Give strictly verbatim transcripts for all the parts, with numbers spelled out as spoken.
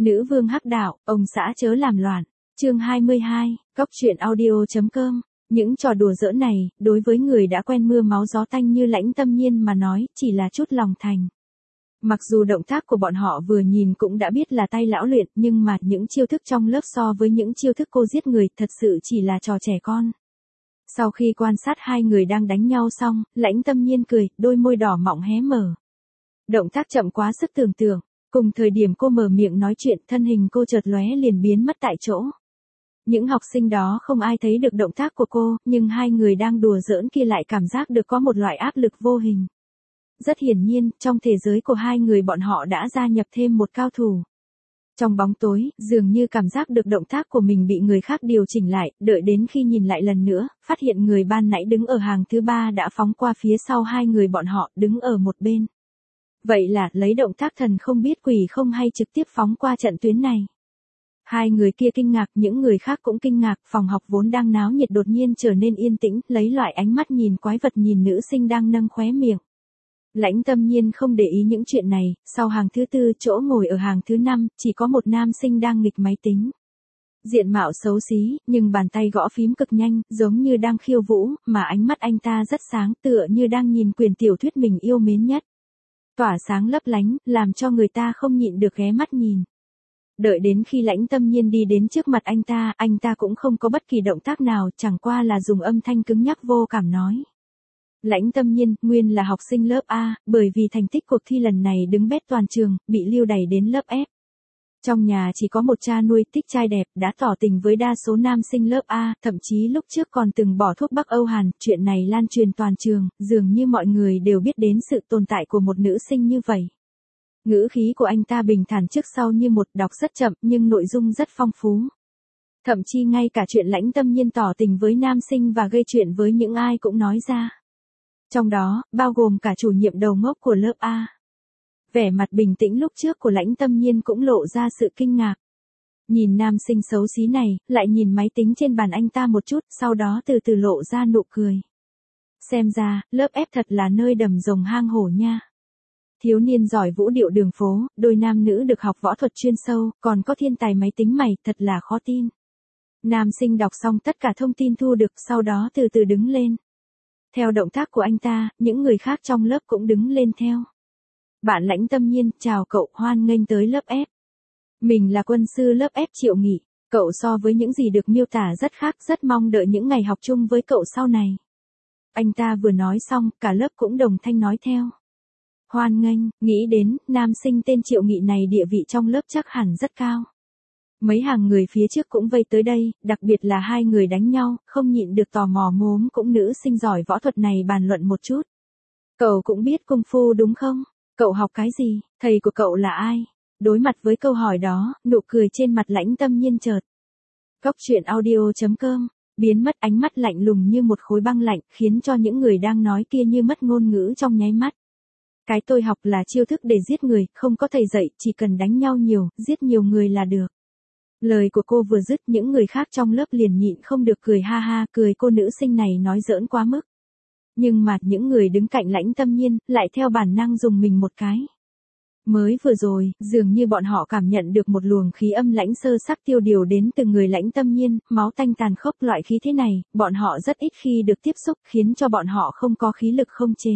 Nữ vương hắc đạo, ông xã chớ làm loạn. Chương hai mươi hai, Cóc truyện audio.com. Những trò đùa giỡn này, đối với người đã quen mưa máu gió tanh như Lãnh Tâm Nhiên mà nói, chỉ là chút lòng thành. Mặc dù động tác của bọn họ vừa nhìn cũng đã biết là tay lão luyện, nhưng mà những chiêu thức trong lớp so với những chiêu thức cô giết người thật sự chỉ là trò trẻ con. Sau khi quan sát hai người đang đánh nhau xong, Lãnh Tâm Nhiên cười, đôi môi đỏ mọng hé mở. Động tác chậm quá sức tưởng tượng, cùng thời điểm cô mở miệng nói chuyện, thân hình cô chợt lóe liền biến mất tại chỗ. Những học sinh đó không ai thấy được động tác của cô, nhưng hai người đang đùa giỡn kia lại cảm giác được có một loại áp lực vô hình. Rất hiển nhiên, trong thế giới của hai người bọn họ đã gia nhập thêm một cao thủ. Trong bóng tối, dường như cảm giác được động tác của mình bị người khác điều chỉnh lại, đợi đến khi nhìn lại lần nữa, phát hiện người ban nãy đứng ở hàng thứ ba đã phóng qua phía sau hai người bọn họ, đứng ở một bên. Vậy là, lấy động tác thần không biết quỷ không hay trực tiếp phóng qua trận tuyến này. Hai người kia kinh ngạc, những người khác cũng kinh ngạc, phòng học vốn đang náo nhiệt đột nhiên trở nên yên tĩnh, lấy loại ánh mắt nhìn quái vật nhìn nữ sinh đang nâng khóe miệng. Lãnh Tâm Nhiên không để ý những chuyện này, sau hàng thứ tư chỗ ngồi ở hàng thứ năm, chỉ có một nam sinh đang nghịch máy tính. Diện mạo xấu xí, nhưng bàn tay gõ phím cực nhanh, giống như đang khiêu vũ, mà ánh mắt anh ta rất sáng, tựa như đang nhìn quyển tiểu thuyết mình yêu mến nhất. Tỏa sáng lấp lánh, làm cho người ta không nhịn được ghé mắt nhìn. Đợi đến khi Lãnh Tâm Nhiên đi đến trước mặt anh ta, anh ta cũng không có bất kỳ động tác nào, chẳng qua là dùng âm thanh cứng nhắc vô cảm nói. Lãnh Tâm Nhiên, nguyên là học sinh lớp A, bởi vì thành tích cuộc thi lần này đứng bét toàn trường, bị lưu đày đến lớp F. Trong nhà chỉ có một cha nuôi thích trai đẹp, đã tỏ tình với đa số nam sinh lớp A, thậm chí lúc trước còn từng bỏ thuốc Bắc Âu Hàn, chuyện này lan truyền toàn trường, dường như mọi người đều biết đến sự tồn tại của một nữ sinh như vậy. Ngữ khí của anh ta bình thản trước sau như một, đọc rất chậm nhưng nội dung rất phong phú. Thậm chí ngay cả chuyện Lãnh Tâm Nhiên tỏ tình với nam sinh và gây chuyện với những ai cũng nói ra. Trong đó, bao gồm cả chủ nhiệm đầu ngốc của lớp A. Vẻ mặt bình tĩnh lúc trước của Lãnh Tâm Nhiên cũng lộ ra sự kinh ngạc. Nhìn nam sinh xấu xí này, lại nhìn máy tính trên bàn anh ta một chút, sau đó từ từ lộ ra nụ cười. Xem ra, lớp F thật là nơi đầm rồng hang hổ nha. Thiếu niên giỏi vũ điệu đường phố, đôi nam nữ được học võ thuật chuyên sâu, còn có thiên tài máy tính mày, thật là khó tin. Nam sinh đọc xong tất cả thông tin thu được, sau đó từ từ đứng lên. Theo động tác của anh ta, những người khác trong lớp cũng đứng lên theo. Bạn Lãnh Tâm Nhiên, chào cậu, hoan nghênh tới lớp F. Mình là quân sư lớp F Triệu Nghị, cậu so với những gì được miêu tả rất khác, rất mong đợi những ngày học chung với cậu sau này. Anh ta vừa nói xong, cả lớp cũng đồng thanh nói theo. Hoan nghênh, nghĩ đến, nam sinh tên Triệu Nghị này địa vị trong lớp chắc hẳn rất cao. Mấy hàng người phía trước cũng vây tới đây, đặc biệt là hai người đánh nhau, không nhịn được tò mò mốm cũng nữ sinh giỏi võ thuật này bàn luận một chút. Cậu cũng biết cung phu đúng không? Cậu học cái gì? Thầy của cậu là ai? Đối mặt với câu hỏi đó, nụ cười trên mặt Lãnh Tâm Nhiên chợt. Cóc truyện audio.com, biến mất, ánh mắt lạnh lùng như một khối băng lạnh, khiến cho những người đang nói kia như mất ngôn ngữ trong nháy mắt. Cái tôi học là chiêu thức để giết người, không có thầy dạy, chỉ cần đánh nhau nhiều, giết nhiều người là được. Lời của cô vừa dứt, những người khác trong lớp liền nhịn không được cười ha ha, cười cô nữ sinh này nói giỡn quá mức. Nhưng mà, những người đứng cạnh Lãnh Tâm Nhiên, lại theo bản năng dùng mình một cái. Mới vừa rồi, dường như bọn họ cảm nhận được một luồng khí âm lãnh sơ sắc tiêu điều đến từ người Lãnh Tâm Nhiên, máu tanh tàn khốc, loại khí thế này, bọn họ rất ít khi được tiếp xúc, khiến cho bọn họ không có khí lực không chế.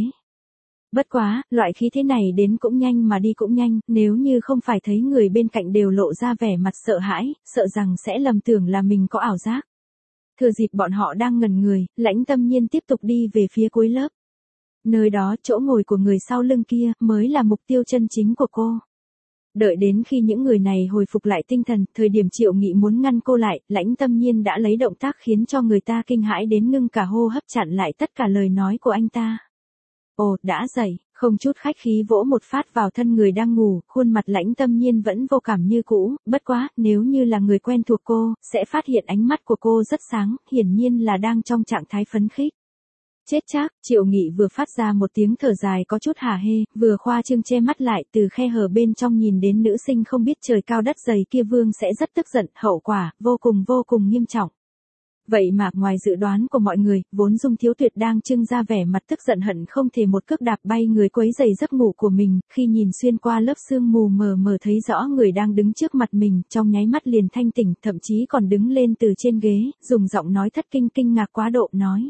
Bất quá, loại khí thế này đến cũng nhanh mà đi cũng nhanh, nếu như không phải thấy người bên cạnh đều lộ ra vẻ mặt sợ hãi, sợ rằng sẽ lầm tưởng là mình có ảo giác. Thừa dịp bọn họ đang ngẩn người, Lãnh Tâm Nhiên tiếp tục đi về phía cuối lớp. Nơi đó, chỗ ngồi của người sau lưng kia, mới là mục tiêu chân chính của cô. Đợi đến khi những người này hồi phục lại tinh thần, thời điểm Triệu Nghị muốn ngăn cô lại, Lãnh Tâm Nhiên đã lấy động tác khiến cho người ta kinh hãi đến ngưng cả hô hấp chặn lại tất cả lời nói của anh ta. Ồ, đã dậy, không chút khách khí vỗ một phát vào thân người đang ngủ, khuôn mặt Lãnh Tâm Nhiên vẫn vô cảm như cũ, bất quá, nếu như là người quen thuộc cô, sẽ phát hiện ánh mắt của cô rất sáng, hiển nhiên là đang trong trạng thái phấn khích. Chết chắc, Triệu Nghị vừa phát ra một tiếng thở dài có chút hả hê, vừa khoa trương che mắt lại, từ khe hở bên trong nhìn đến nữ sinh không biết trời cao đất dày kia vương sẽ rất tức giận, hậu quả, vô cùng vô cùng nghiêm trọng. Vậy mà ngoài dự đoán của mọi người, vốn Dung Thiếu Tuyệt đang trưng ra vẻ mặt tức giận hận không thể một cước đạp bay người quấy rầy giấc ngủ của mình, khi nhìn xuyên qua lớp sương mù mờ mờ thấy rõ người đang đứng trước mặt mình, trong nháy mắt liền thanh tỉnh, thậm chí còn đứng lên từ trên ghế, dùng giọng nói thất kinh kinh ngạc quá độ nói.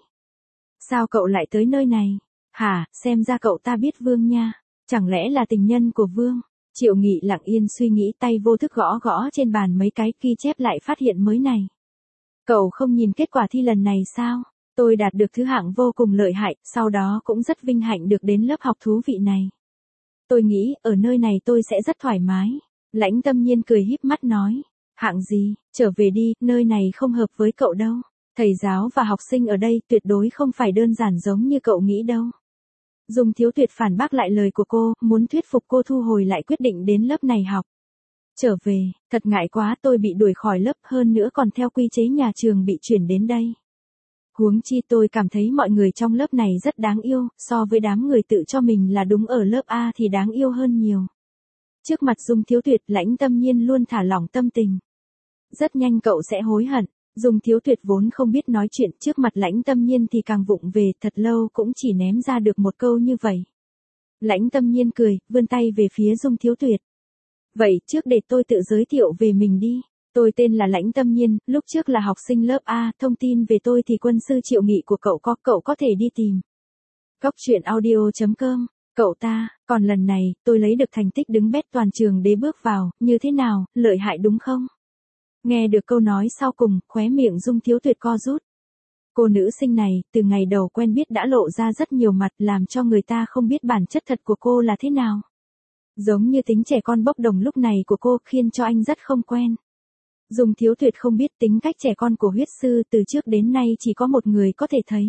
Sao cậu lại tới nơi này? Hả, xem ra cậu ta biết Vương nha. Chẳng lẽ là tình nhân của Vương? Triệu Nghị lặng yên suy nghĩ, tay vô thức gõ gõ trên bàn mấy cái, ghi chép lại phát hiện mới này. Cậu không nhìn kết quả thi lần này sao? Tôi đạt được thứ hạng vô cùng lợi hại, sau đó cũng rất vinh hạnh được đến lớp học thú vị này. Tôi nghĩ, ở nơi này tôi sẽ rất thoải mái. Lãnh Tâm Nhiên cười híp mắt nói. Hạng gì, trở về đi, nơi này không hợp với cậu đâu. Thầy giáo và học sinh ở đây tuyệt đối không phải đơn giản giống như cậu nghĩ đâu. Dung Thiếu Tuyệt phản bác lại lời của cô, muốn thuyết phục cô thu hồi lại quyết định đến lớp này học. Trở về, thật ngại quá, tôi bị đuổi khỏi lớp, hơn nữa còn theo quy chế nhà trường bị chuyển đến đây. Huống chi tôi cảm thấy mọi người trong lớp này rất đáng yêu, so với đám người tự cho mình là đúng ở lớp A thì đáng yêu hơn nhiều. Trước mặt Dung Thiếu Tuyệt, Lãnh Tâm Nhiên luôn thả lỏng tâm tình. Rất nhanh cậu sẽ hối hận. Dung Thiếu Tuyệt vốn không biết nói chuyện, trước mặt Lãnh Tâm Nhiên thì càng vụng về, thật lâu cũng chỉ ném ra được một câu như vậy. Lãnh Tâm Nhiên cười, vươn tay về phía Dung Thiếu Tuyệt. Vậy trước để tôi tự giới thiệu về mình đi. Tôi tên là Lãnh Tâm Nhiên, lúc trước là học sinh lớp A, thông tin về tôi thì quân sư Triệu Nghị của cậu có, cậu có thể đi tìm. Cóc truyện audio chấm com, cậu ta, còn lần này, tôi lấy được thành tích đứng bét toàn trường để bước vào, như thế nào, lợi hại đúng không? Nghe được câu nói sau cùng, khóe miệng Dung Thiếu Tuyệt co rút. Cô nữ sinh này, từ ngày đầu quen biết đã lộ ra rất nhiều mặt, làm cho người ta không biết bản chất thật của cô là thế nào. Giống như tính trẻ con bốc đồng lúc này của cô khiến cho anh rất không quen. Dung Thiếu Tuyệt không biết tính cách trẻ con của huyết sư từ trước đến nay chỉ có một người có thể thấy.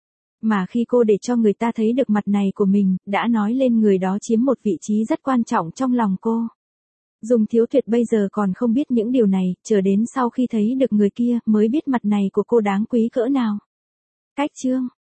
Mà khi cô để cho người ta thấy được mặt này của mình, đã nói lên người đó chiếm một vị trí rất quan trọng trong lòng cô. Dung Thiếu Tuyệt bây giờ còn không biết những điều này, chờ đến sau khi thấy được người kia mới biết mặt này của cô đáng quý cỡ nào. Cách chương